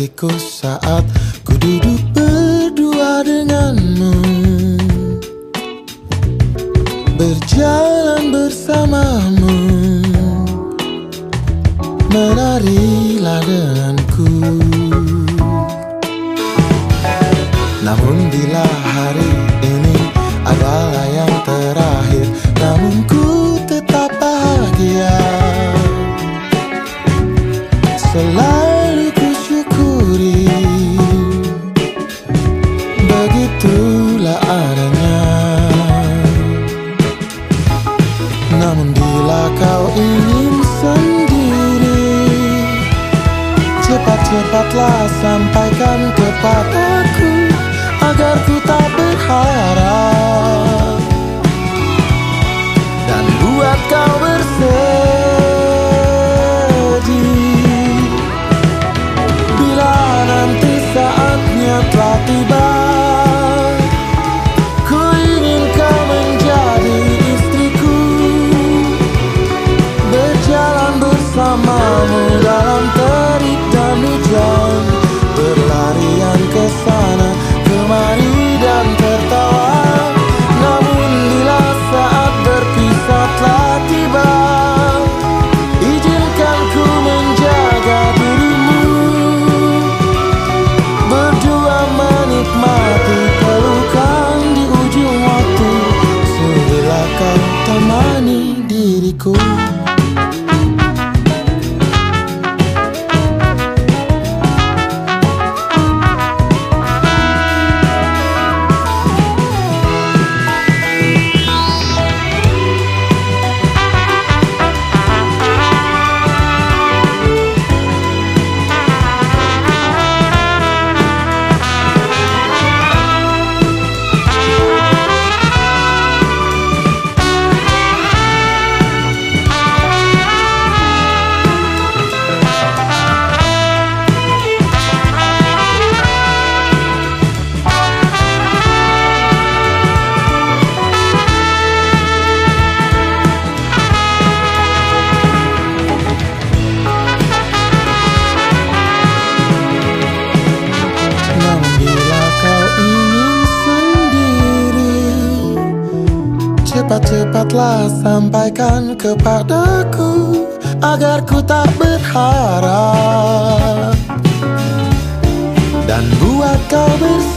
kakiku saat ku duduk berdua denganmu, berjalan bersamamu, menarilah denganku. Namun bila hari ini adalah yang terakhir, namun ku tetap bahagia. Selalu ku syukuri, begitulah adanya. Namun bila kau ingin sendiri, cepat-cepatlah sampaikan kepadaku, agar ku tak berharap dan buat kau bersedih. Bila nanti saatnya telah tiba, ku ingin kau menjadi istriku, berjalan bersamamu dalam terik dan hujan, berlarian ke sana kemari dan tertawa. Namun bila saat berpisah telah tiba, izinkan ku menjaga dirimu, berdua menikmati pelukan di ujung waktu. Sudilah kau temani diriku. Cepat-cepatlah sampaikan kepadaku, agar ku tak berharap dan buat kau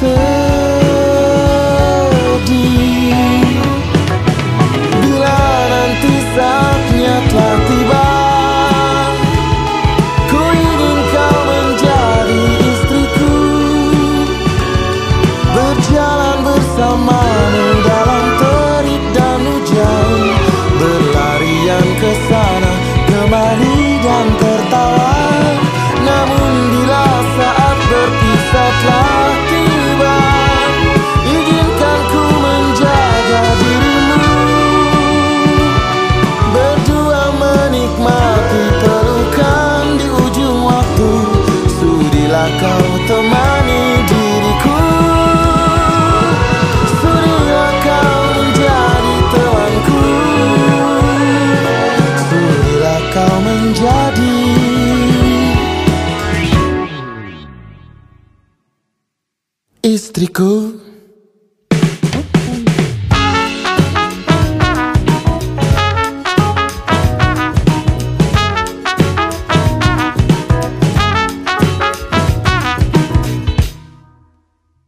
bersedih. Bila nanti saatnya telah tiba, ku ingin kau menjadi istriku, berjalan bersamamu dalam terik dan hujan, berlarian ke sana kemari dan tertawa. Namun bila saat berpisah telah tiba, izinkan ku menjaga dirimu, berdua menikmati pelukan di ujung waktu. Sudilah kau temani diriku, sudilah kau menjadi temanku, sudilah kau menjadi istriku.